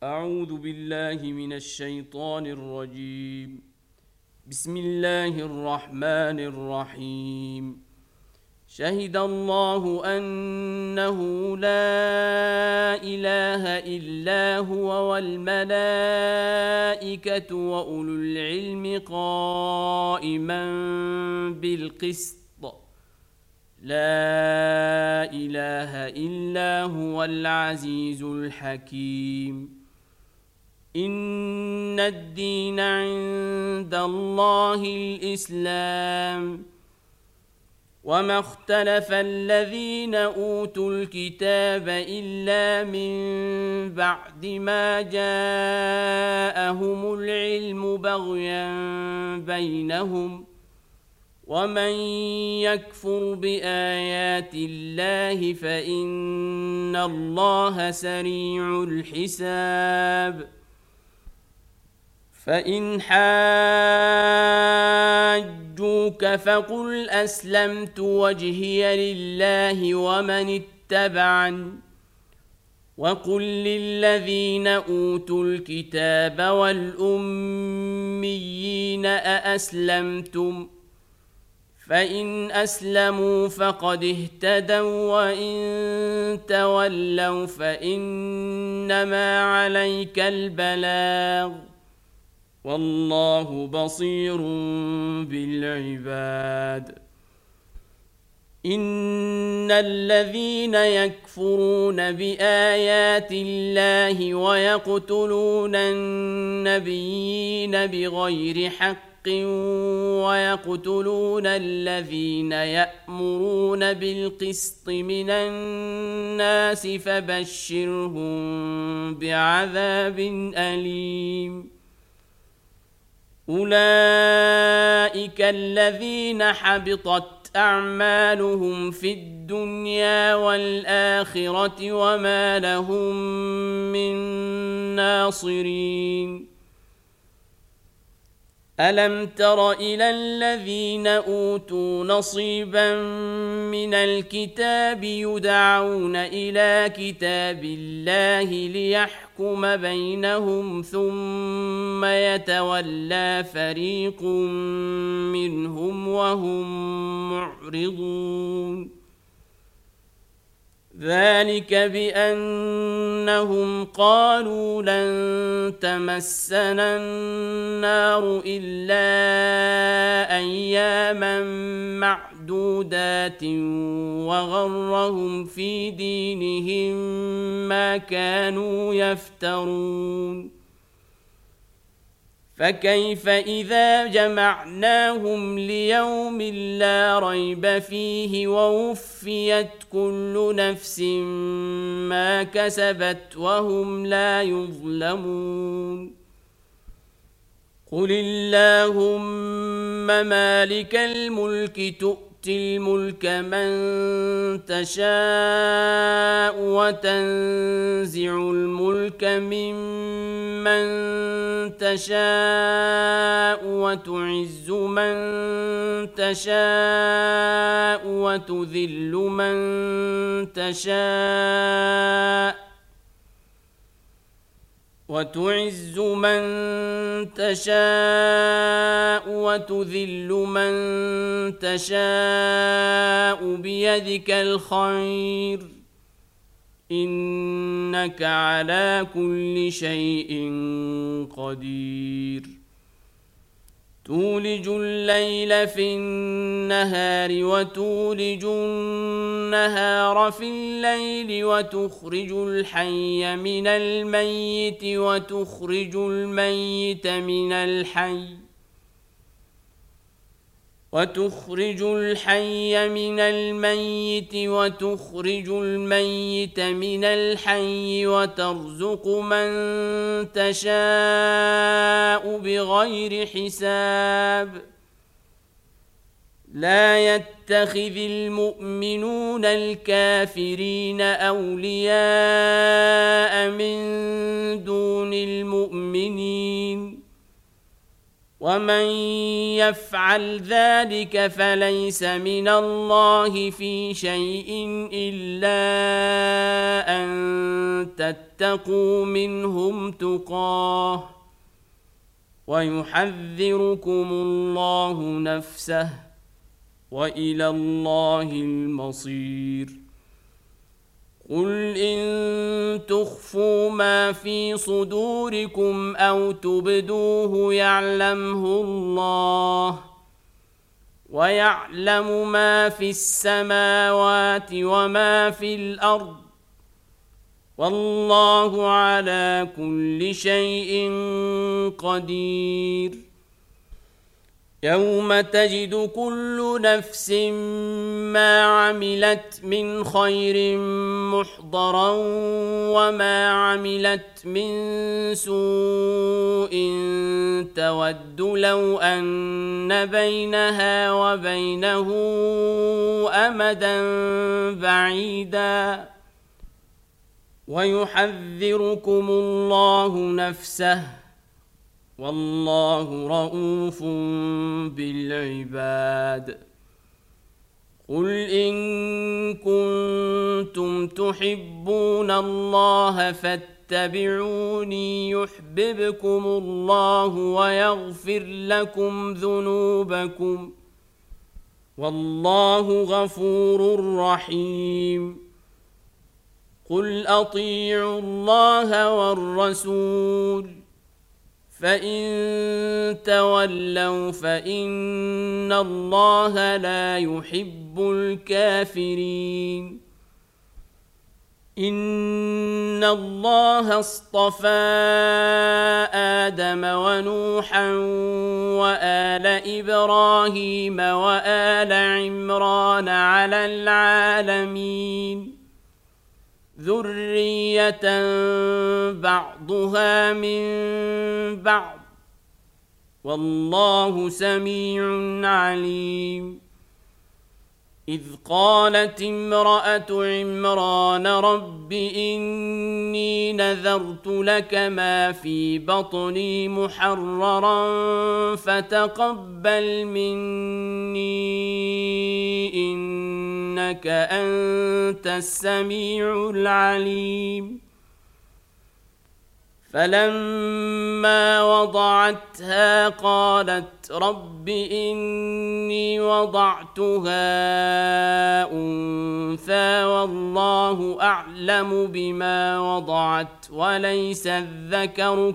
أعوذ بالله من الشيطان الرجيم. بسم الله الرحمن الرحيم. شهد الله أنه لا إله إلا هو والملائكة وأولو العلم قائما بالقسط لا إله إلا هو العزيز الحكيم. إن الدين عند الله الإسلام وما اختلف الذين أوتوا الكتاب إلا من بعد ما جاءهم العلم بغيا بينهم ومن يكفر بآيات الله فإن الله سريع الحساب. فإن حاجوك فقل أسلمت وجهي لله ومن اتبعني وقل للذين أوتوا الكتاب والأميين أأسلمتم فإن أسلموا فقد اهتدوا وإن تولوا فإنما عليك البلاغ والله بصير بالعباد. إن الذين يكفرون بآيات الله ويقتلون النبيين بغير حق ويقتلون الذين يأمرون بالقسط من الناس فبشرهم بعذاب أليم. أولئك الذين حبطت أعمالهم في الدنيا والآخرة وما لهم من ناصرين. ألم تر إلى الذين أوتوا نصيبا من الكتاب يدعون إلى كتاب الله ليحكم بينهم ثم يتولى فريق منهم وهم معرضون. ذلك بأنهم قالوا لن تمسنا النار إلا أياما معدودات وغرهم في دينهم ما كانوا يفترون. فكيف إذا جمعناهم ليوم لا ريب فيه ووفيت كل نفس ما كسبت وهم لا يظلمون. قل اللهم مالك الملك تؤتي الملك من تشاء وتنزع الملك ممن تشاء وتعز من تشاء وتذل من تشاء وتعز من تشاء وتذل من تشاء بيدك الخير إنك على كل شيء قدير. تولج الليل في النهار وتولج النهار في الليل وتخرج الحي من الميت وتخرج الميت من الحي وتخرج الحي من الميت وتخرج الميت من الحي وترزق من تشاء بغير حساب. لا يتخذ المؤمنون الكافرين أولياء من دون المؤمنين ومن يفعل ذلك فليس من الله في شيء إلا أن تتقوا منهم تقاه ويحذركم الله نفسه وإلى الله المصير قل إن تخفوا ما في صدوركم أو تبدوه يعلمه الله ويعلم ما في السماوات وما في الأرض والله على كل شيء قدير يوم تجد كل نفس ما عملت من خير محضرا وما عملت من سوء تود لو أن بينها وبينه أمدا بعيدا ويحذركم الله نفسه والله رؤوف بالعباد قل إن كنتم تحبون الله فاتبعوني يحببكم الله ويغفر لكم ذنوبكم والله غفور رحيم قل أطيعوا الله والرسول فإن تولوا فإن الله لا يحب الكافرين إن الله اصطفى آدم ونوحا وآل إبراهيم وآل عمران على العالمين ذرية بعضها من بعض والله سميع عليم إذ قالت امرأة عمران رب إني نذرت لك ما في بطني محررا فتقبل مني إنك أنت السميع العليم فلما وضعتها قالت رب إني وضعتها أنثى والله أعلم بما وضعت وليس الذكر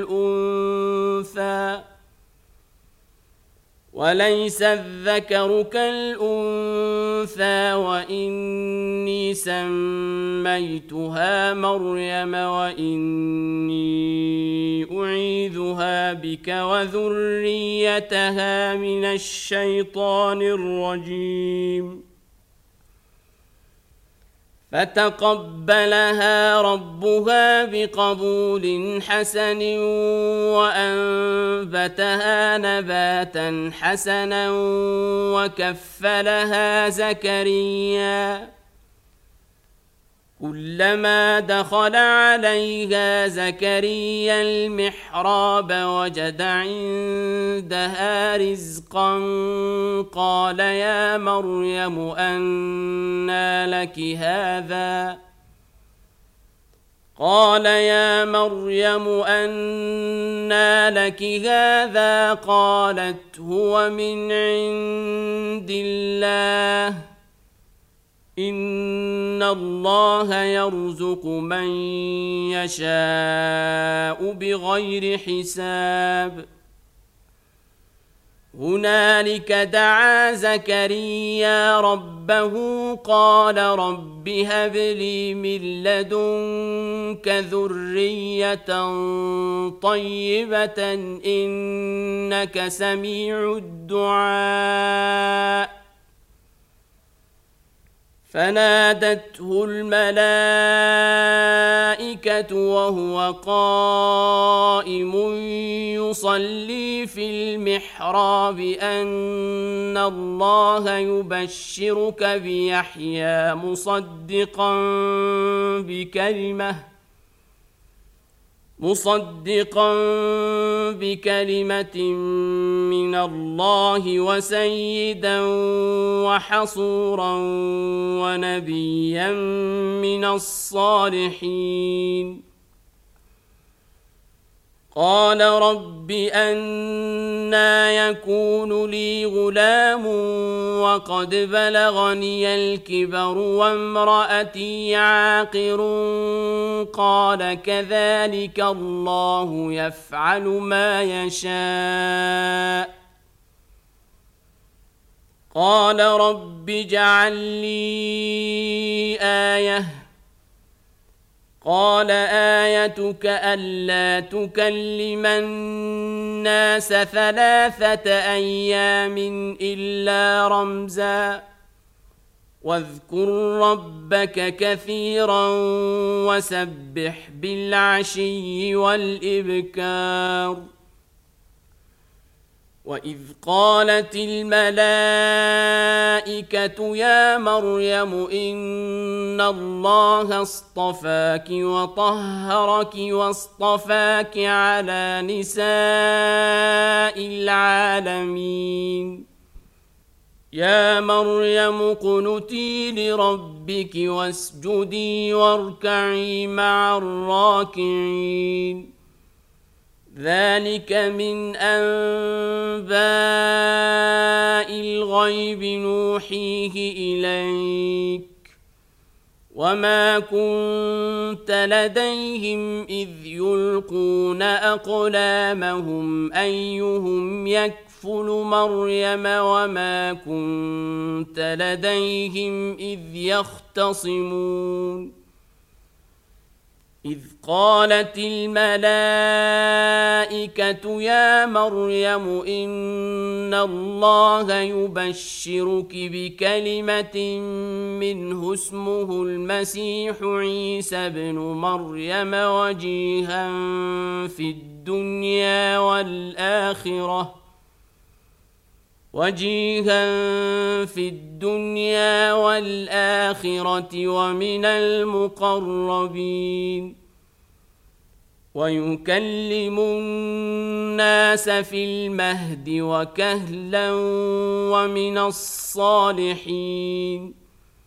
كالأنثى وإني سميتها مريم وإني أعيذها بك وذريتها من الشيطان الرجيم فتقبلها ربها بقبول حسن وأنبتها نباتا حسنا وكفلها زكريا كلما دخل عليها زكريا المحراب وجد عندها رزقا قال يا مريم أنى لك هذا قالت هو من عند الله إن الله يرزق من يشاء بغير حساب هنالك دعا زكريا ربه قال رب هب لي من لدنك ذرية طيبة إنك سميع الدعاء فنادته الملائكة وهو قائم يصلي في المحراب أن الله يبشرك بيحيى مصدقا بكلمة من الله وسيدا وحصورا ونبيا من الصالحين. قال رب أنى يكون لي غلام وقد بلغني الكبر وامرأتي عاقر. قال كذلك الله يفعل ما يشاء. قال رب اجعل لي آية. قال آيتك ألا تكلم الناس 3 أيام إلا رمزا واذكر ربك كثيرا وسبح بالعشي والإبكار. وإذ قالت الملائكة يا مريم إن الله اصطفاك وطهرك واصطفاك على نساء العالمين. يا مريم اقنتي لربك واسجدي واركعي مع الراكعين. ذلك من أنباء الغيب نوحيه إليك وما كنت لديهم إذ يلقون أقلامهم أيهم يكفل مريم وما كنت لديهم إذ يختصمون. إذ قالت الملائكة يا مريم إن الله يبشرك بكلمة منه اسمه المسيح عيسى بن مريم وجيها في الدنيا والآخرة ومن المقربين. ويكلم الناس في المهد وكهلا ومن الصالحين.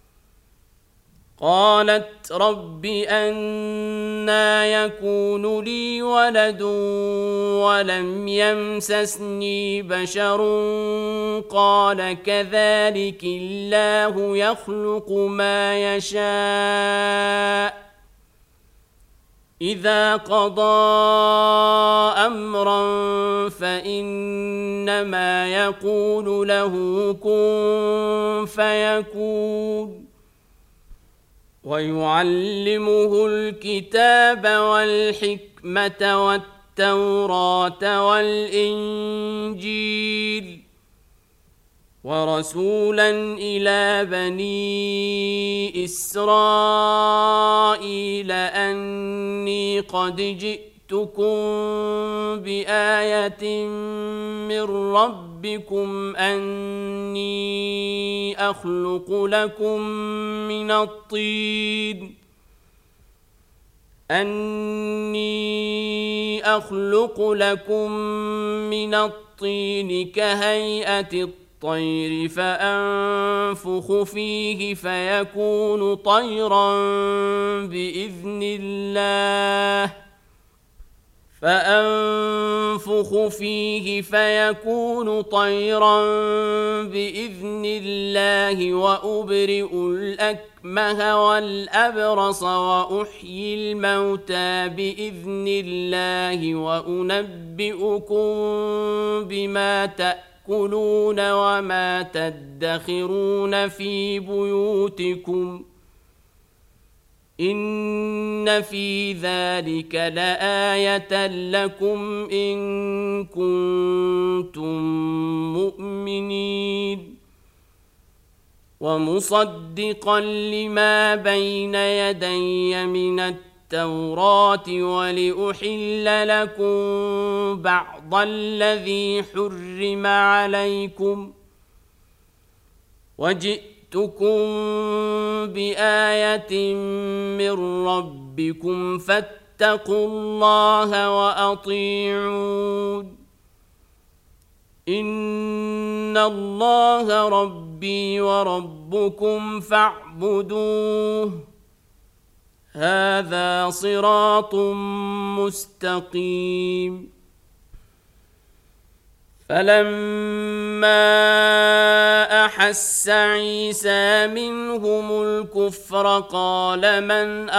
قالت رب أنى يكون لي ولد ولم يمسسني بشر. قال كذلك الله يخلق ما يشاء إذا قضى أمرا فإنما يقول له كن فيكون. ويعلمه الكتاب والحكمة والتوراة والإنجيل ورسولا إلى بني إسرائيل أني قد جئتكم بآية من ربكم أني أخلق لكم من الطين كهيئة الطير فأنفخ فيه فيكون طيرا بإذن الله وأبرئ الأكمه والأبرص وأحيي الموتى بإذن الله وأنبئكم بما تأكلون وما تدخرون في بيوتكم إن في ذلك لآية لكم إن كنتم مؤمنين. ومصدقا لما بين يدي من التوراة ولأحل لكم بعض الذي حرم عليكم وجئتكم بآية من ربكم فاتقوا الله وأطيعون إن الله ربي وربكم فاعبدوه هذا صراط مستقيم فلما أحس عيسى منهم الكفر قال من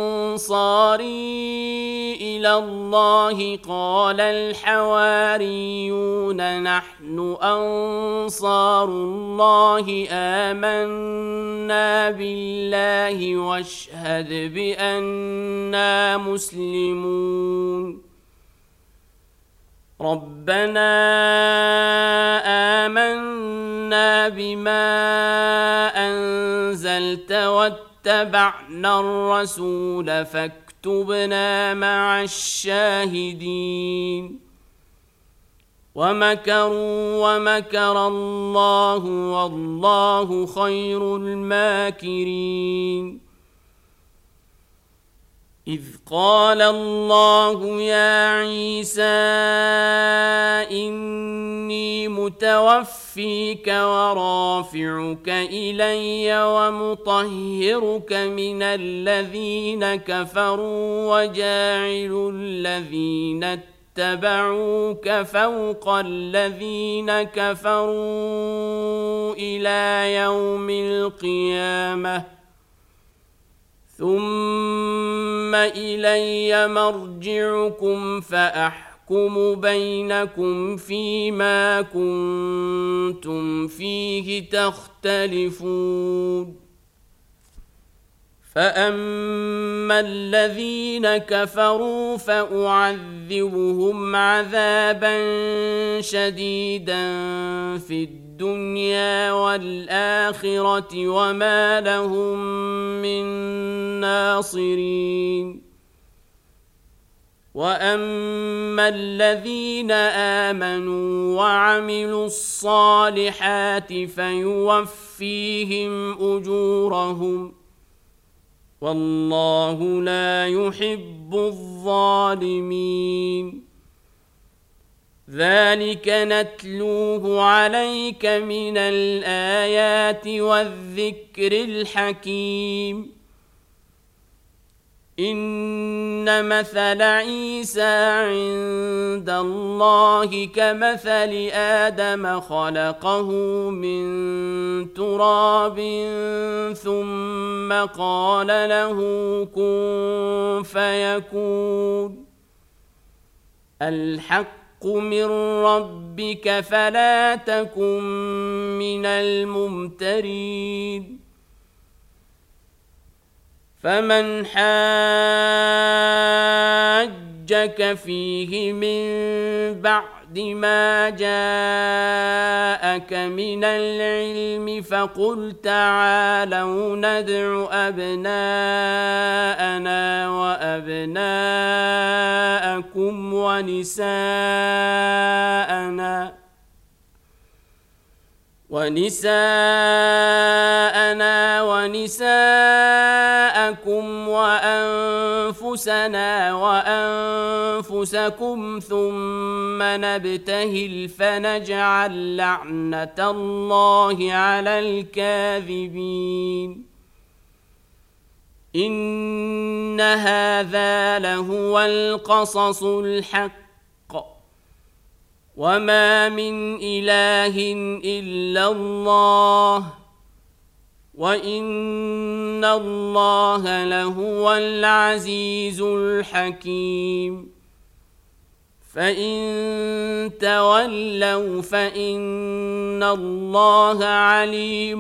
أنصاري إلى الله قال الحواريون نحن أنصار الله آمنا بالله واشهد بأننا مسلمون ربنا آمنا بما أنزلت واتبعنا الرسول فاكتبنا مع الشاهدين ومكروا ومكر الله والله خير الماكرين إذ قال الله يا عيسى إني متوفيك ورافعك إلي ومطهرك من الذين كفروا وجاعل الذين اتبعوك فوق الذين كفروا إلى يوم القيامة ثم إلي مرجعكم فأحكم بينكم فيما كنتم فيه تختلفون فأما الذين كفروا فأعذبهم عذابا شديدا في الدنيا والآخرة وما لهم من ناصرين وأما الذين آمنوا وعملوا الصالحات فيوفيهم أجورهم والله لا يحب الظالمين ذلك نتلوه عليك من الآيات والذكر الحكيم إن مثل عيسى عند الله كمثل آدم خلقه من تراب ثم قال له كن فيكون الحق من ربك فلا تكن من الممترين فمن حاجك فيه من بعد ما جاءك من العلم فقل تعالوا ندع أبناءنا وأبناءكم ونساءنا ونساءكم وأنفسنا وأنفسكم ثم نبتهل فنجعل لعنة الله على الكاذبين إن هذا لهو القصص الحق وما من إله إلا الله وإن الله لهو العزيز الحكيم فإن تولوا فإن الله عليم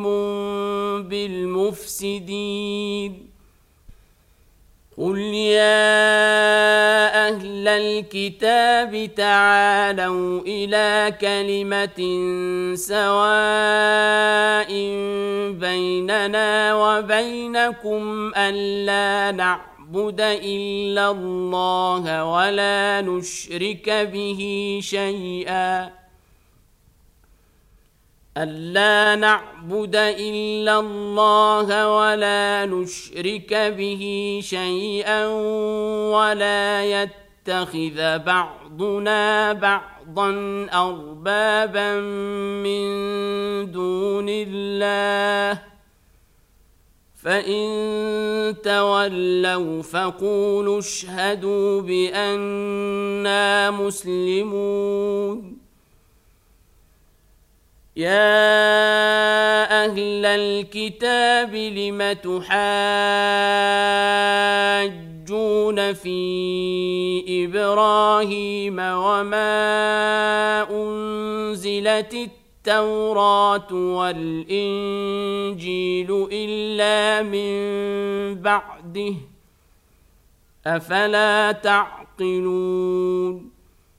بالمفسدين قل يا أهل الكتاب تعالوا إلى كلمة سواء بيننا وبينكم ألا نعبد إلا الله ولا نشرك به شيئا ألا نعبد إلا الله ولا نشرك به شيئا ولا يتخذ بعضنا بعضا أربابا من دون الله فإن تولوا فقولوا اشهدوا بأننا مسلمون يا أهل الكتاب لم تحاجون في إبراهيم وما أنزلت التوراة والإنجيل إلا من بعده أفلا تعقلون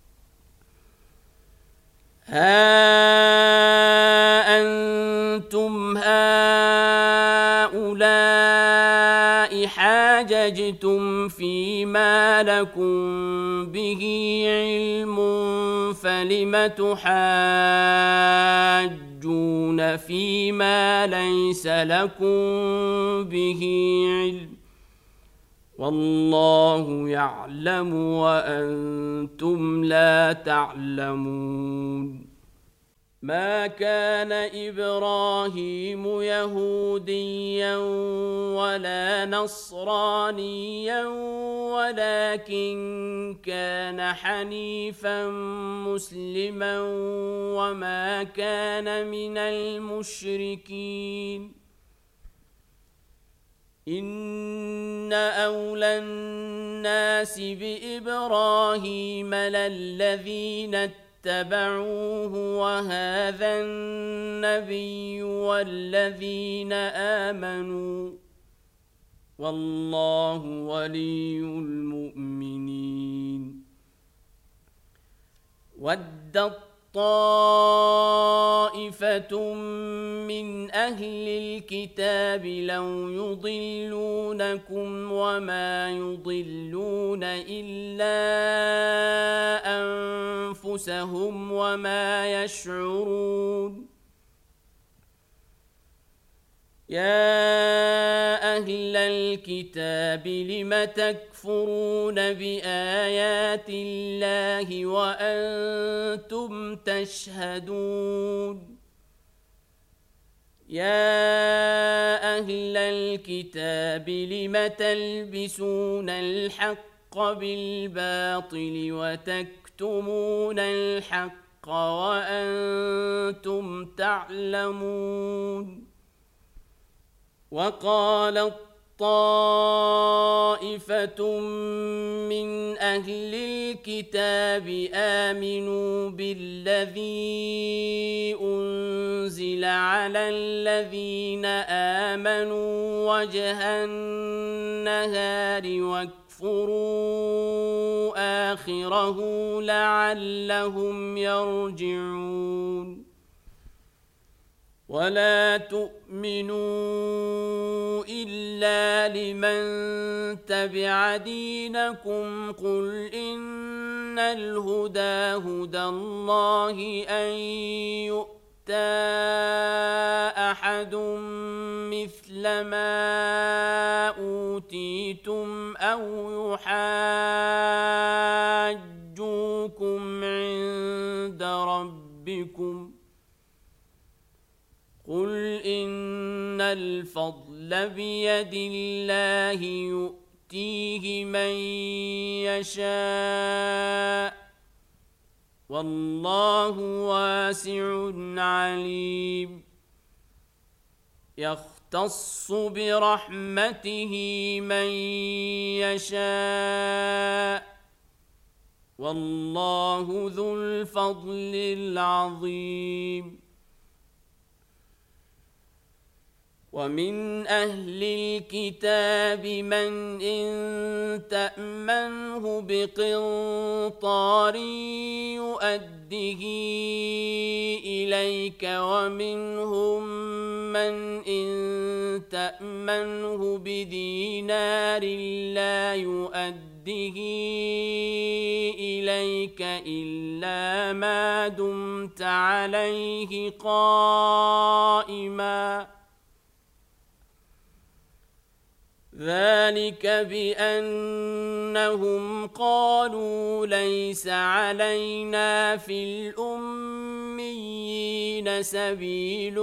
ها أنتم هؤلاء حاججتم فيما لكم به علم فلم تحاجون فيما ليس لكم به علم والله يعلم وأنتم لا تعلمون ما كان إبراهيم يهوديا ولا نصرانيا ولكن كان حنيفا مسلما وما كان من المشركين إن أولى الناس بإبراهيم للذين اتبعوه وهذا النبي والذين آمنوا والله ولي المؤمنين ودت طائفة من أهل الكتاب لو يضلونكم وما يضلون إلا أنفسهم وما يشعرون يا أهل الكتاب لم تكفرون بآيات الله وأنتم تشهدون يا أهل الكتاب لم تلبسون الحق بالباطل وتكتمون الحق وأنتم تعلمون وقالت طائفة من أهل الكتاب آمنوا بالذي أنزل على الذين آمنوا وجه النهار واكفروا آخره لعلهم يرجعون ولا تؤمنوا إلا لمن تبع دينكم قل إن الهدى هدى الله أن يؤتى أحد مثل ما أوتيتم أو يحاجوكم عند ربكم قل إن الفضل بيد الله يؤتيه من يشاء والله واسع عليم يختص برحمته من يشاء والله ذو الفضل العظيم ومن أهل الكتاب من إن تأمنه بقنطار يؤده إليك ومنهم من إن تأمنه بدينار لا يؤده إليك عليك إلا ما دمت عليه قائما ذلك بأنهم قالوا ليس علينا في الأميين سبيل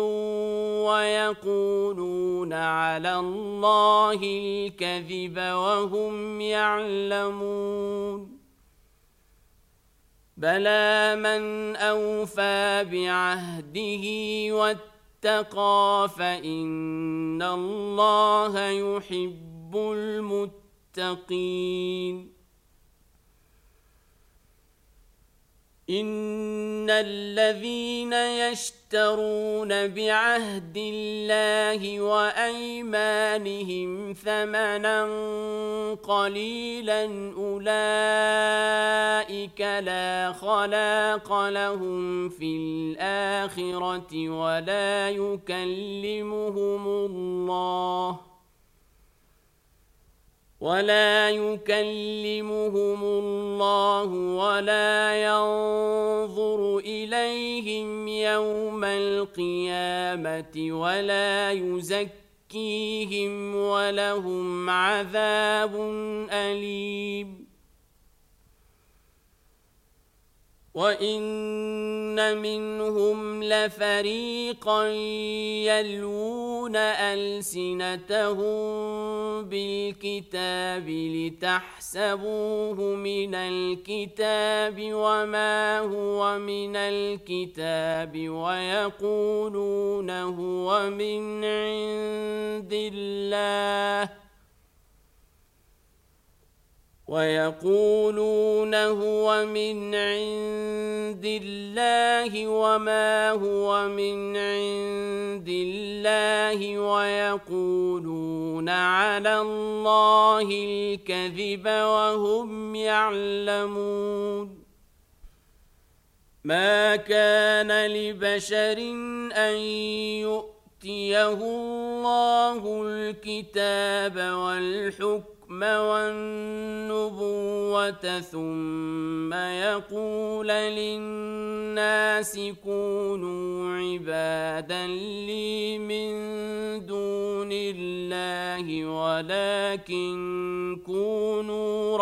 ويقولون على الله الكذب وهم يعلمون بلى من أوفى بعهده واتقى فإن الله يحب المتقين إن الذين يشترون بعهد الله وأيمانهم ثمنا قليلا أولئك لا خلاق لهم في الآخرة ولا يكلمهم الله ولا ينظر إليهم يوم القيامة ولا يزكيهم ولهم عذاب أليم وإن منهم لفريقا يلوون ألسنتهم بالكتاب لتحسبوه من الكتاب وما هو من الكتاب ويقولون هو من عند الله وما هو من عند الله ويقولون على الله الكذب وهم يعلمون ما كان لبشر أن يؤتيه الله الكتاب والحكم والنبوة ثم يقول للناس كونوا عبادا لي من دون الله ولكن كونوا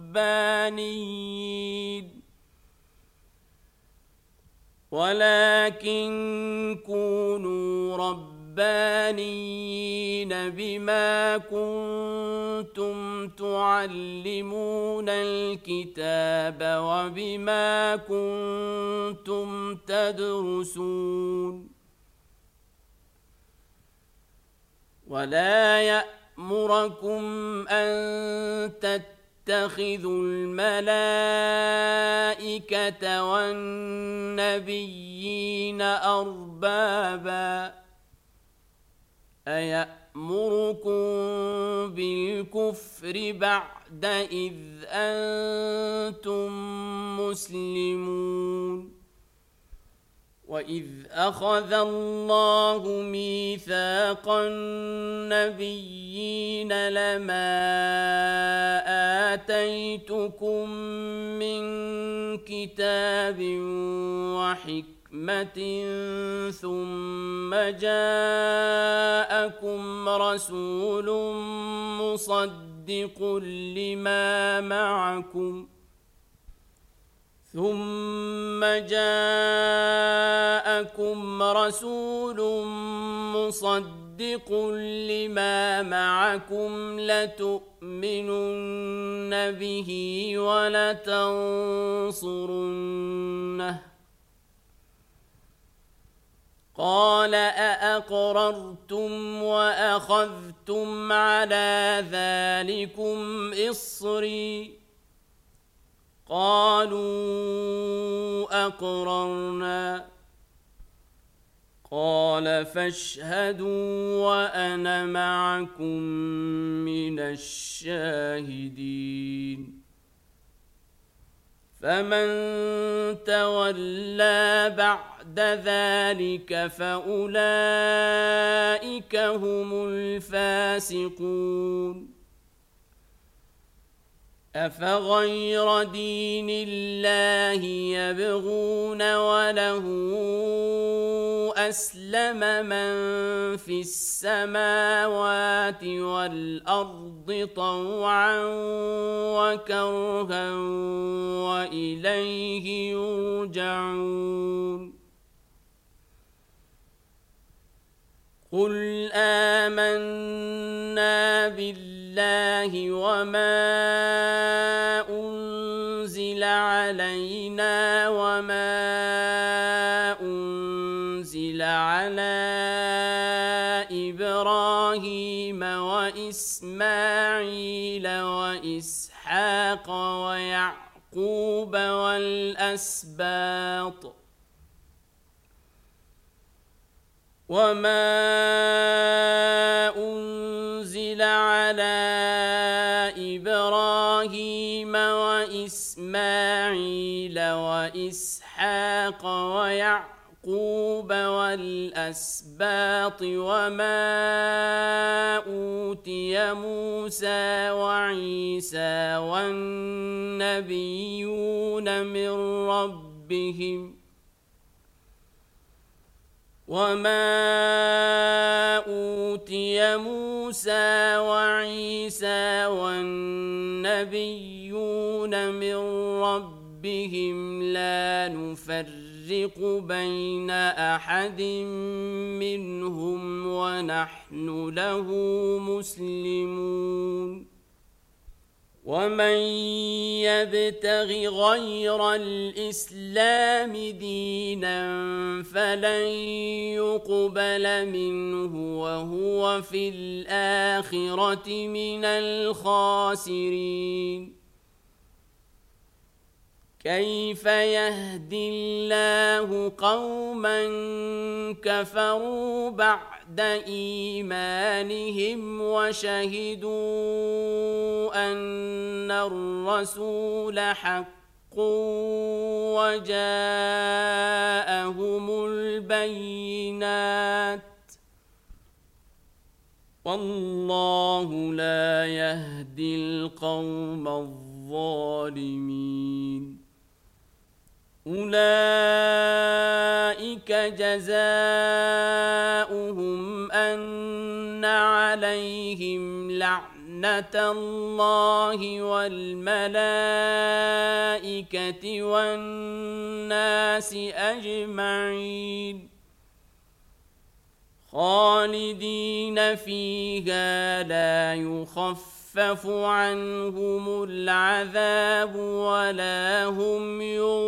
ربانيين بما كنتم تعلمون الكتاب وبما كنتم تدرسون ولا يأمركم أن تتخذوا الملائكة والنبيين أربابا أيأمركم بالكفر بعد إذ أنتم مسلمون وإذ أخذ الله ميثاق النبيين لما آتيتكم من كتاب وحكمة ثم جاءكم رسول مصدق لما معكم لتؤمنن به ولتنصرنه قال أأقررتم وأخذتم على ذلكم إصري قالوا أقررنا قال فاشهدوا وأنا معكم من الشاهدين فمن تولى بعد ذلك فأولئك هم الفاسقون أفغير دين الله يبغون وله أسلم من في السماوات والأرض طوعا وكرها وإليه يرجعون قل آمنا بالله وما أنزل علينا وما أنزل على إبراهيم وإسماعيل وإسحاق ويعقوب والأسباط وما أنزل على إبراهيم وإسماعيل وإسحاق ويعقوب والأسباط وما أوتي موسى وعيسى والنبيون من ربهم لا نفرق بين أحد منهم ونحن له مسلمون ومن يبتغ غير الإسلام دينا فلن يقبل منه وهو في الآخرة من الخاسرين كيف يهدي الله قوما كفروا بعد إيمانهم وشهدوا أن الرسول حق وجاءهم البينات والله لا يهدي القوم الظالمين أولئك جزاؤهم أن عليهم لعنة الله والملائكة والناس أجمعين خالدين فيها لا يخفف عنهم العذاب ولا هم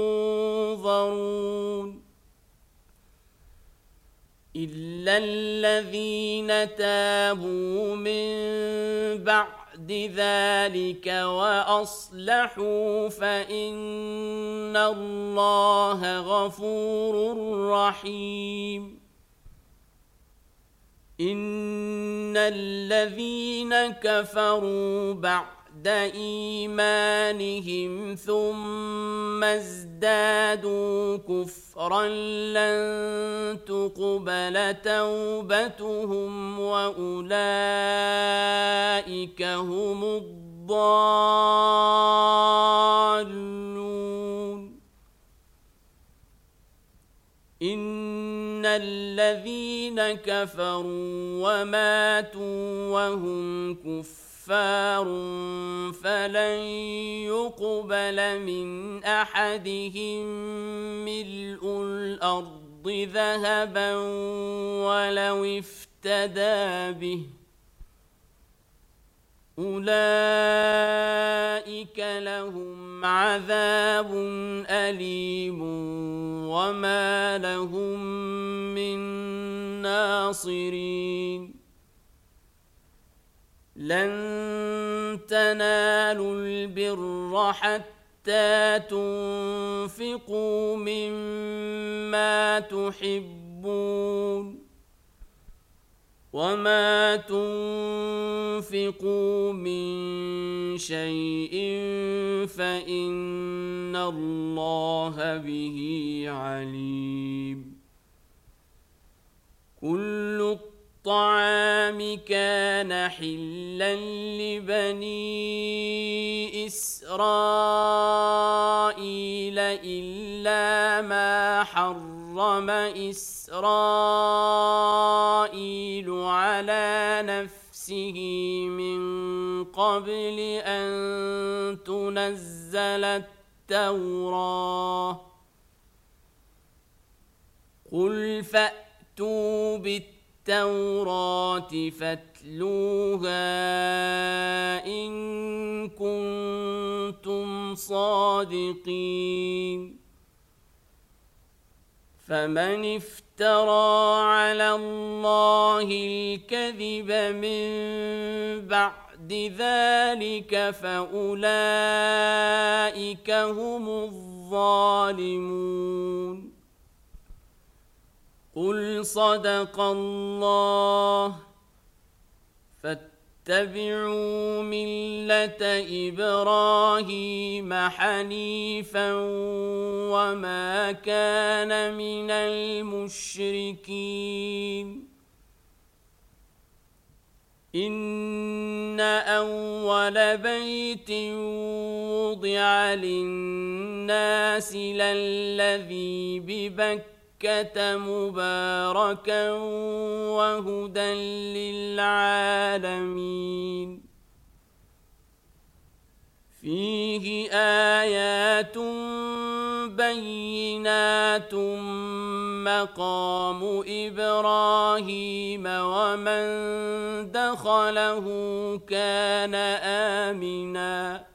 ينظرون إلا الذين تابوا من بعد ذلك وأصلحوا فإن الله غفور رحيم إن الذين كفروا بعد إيمانهم ثم ازدادوا كفرا لن تقبل توبتهم وأولئك هم الضالون إن الذين كفروا وماتوا وهم كفار فلن يقبل من أحدهم ملء الأرض ذهبا ولو افتدى به أولئك لهم عذاب أليم وما لهم من ناصرين لن تنالوا البر حتى تنفقوا مما تحبون وما تنفقوا من شيء فإن الله به عليم كل الطعام كان حلا لبني إسرائيل إلا ما حرم إسرائيل على نفسه من قبل أن تنزل التوراة قل فأتوا بالتوراة فاتلوها إن كنتم صادقين فمن افترى على الله الكذب من بعد ذلك فأولئك هم الظالمون قل صدق الله فاتبعوا ملة إبراهيم حنيفا وما كان من المشركين إن أول بيت وضع للناس للذي ببكة مباركا وهدى للعالمين فيه آيات بينات مقام إبراهيم ومن دخله كان آمناً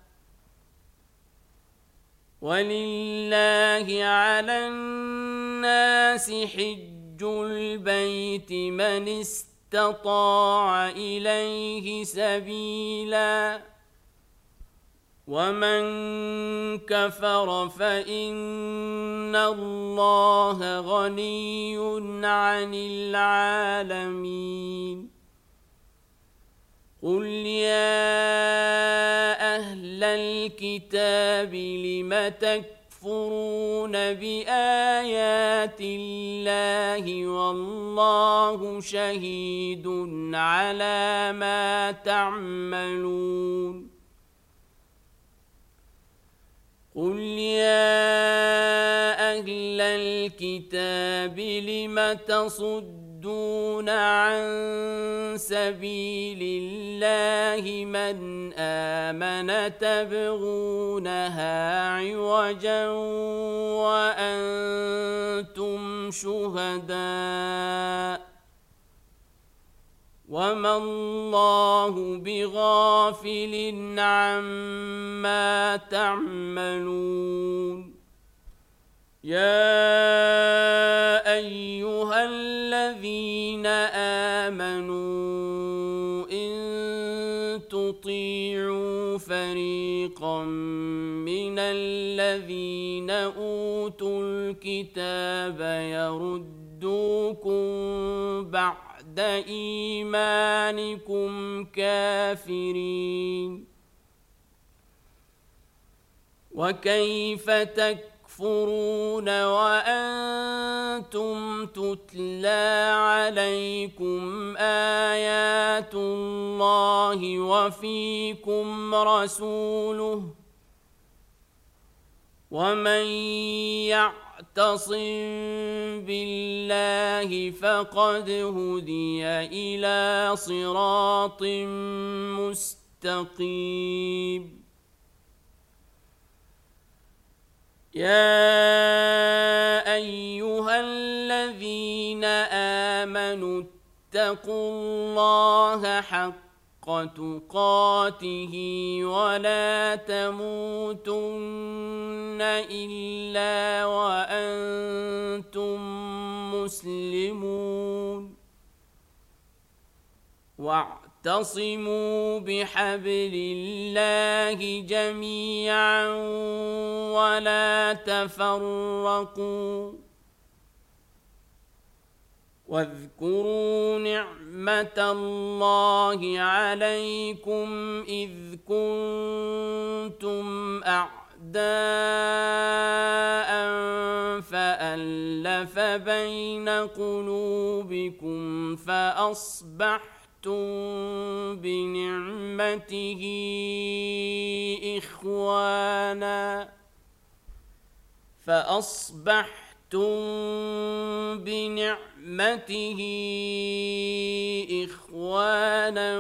ولله على الناس حج البيت من استطاع إليه سبيلا ومن كفر فإن الله غني عن العالمين قل يا أهل الكتاب لم تكفرون بآيات الله والله شهيد على ما تعملون قل يا أهل الكتاب لم تصدون عن سبيل الله من آمن تبغونها عوجا وأنتم شهداء وما الله بغافل عما تعملون يا أيها الذين آمنوا إن تطيعوا فريقا من الذين أوتوا الكتاب يردوكم بعد إيمانكم كافرين وكيف تكفرون وأنتم تتلى عليكم آيات الله وفيكم رسوله ومن يعتصم بالله فقد هدي إلى صراط مستقيم يا أيها الذين آمنوا اتقوا الله حق تقاته ولا تموتن إلا وأنتم مسلمون واعتصموا بحبل الله جميعا ولا تفرقوا واذكروا نعمة الله عليكم إذ كنتم أعداء فألف ألف بين قلوبكم فأصبحتم بنعمته إخوانا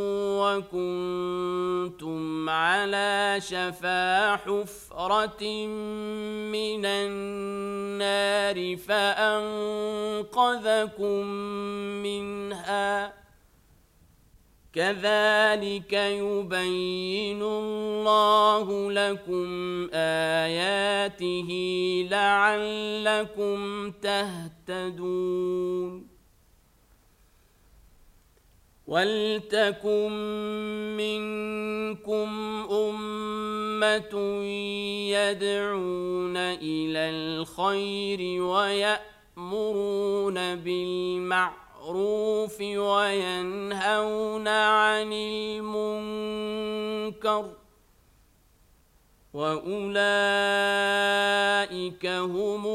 وكنتم على شفا حفرة من النار فأنقذكم منها كذلك يبين الله لكم آياته لعلكم تهتدون ولتكن منكم أمة يدعون إلى الخير ويأمرون بالمعروف وينهون عن المنكر وأولئك هم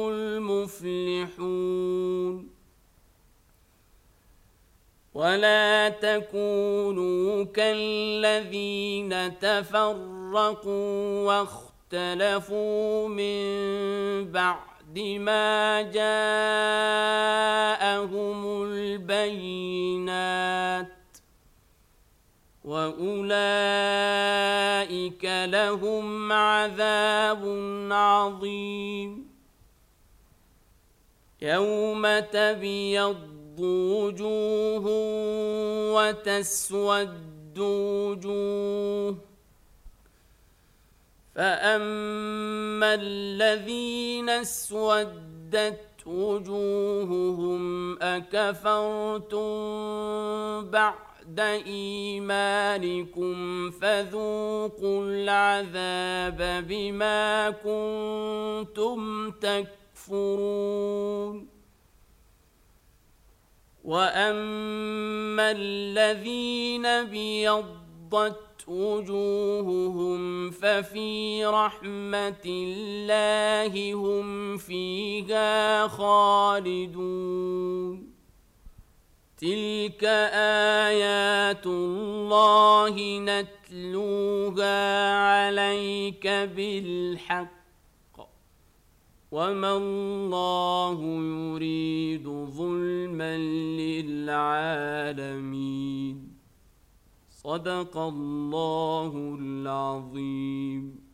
المفلحون ولا تكونوا كالذين تفرقوا واختلفوا من بعد ما جاءهم البينات وأولئك لهم عذاب عظيم يوم تبيض وجوه وتسود وجوه فأما الذين اسودت وجوههم أكفرتم بعد إيمانكم فذوقوا العذاب بما كنتم تكفرون وأما الذين ابيضت وجوههم ففي رحمة الله هم فيها خالدون تلك آيات الله نتلوها عليك بالحق وما الله يريد ظلما للعالمين صدق الله العظيم.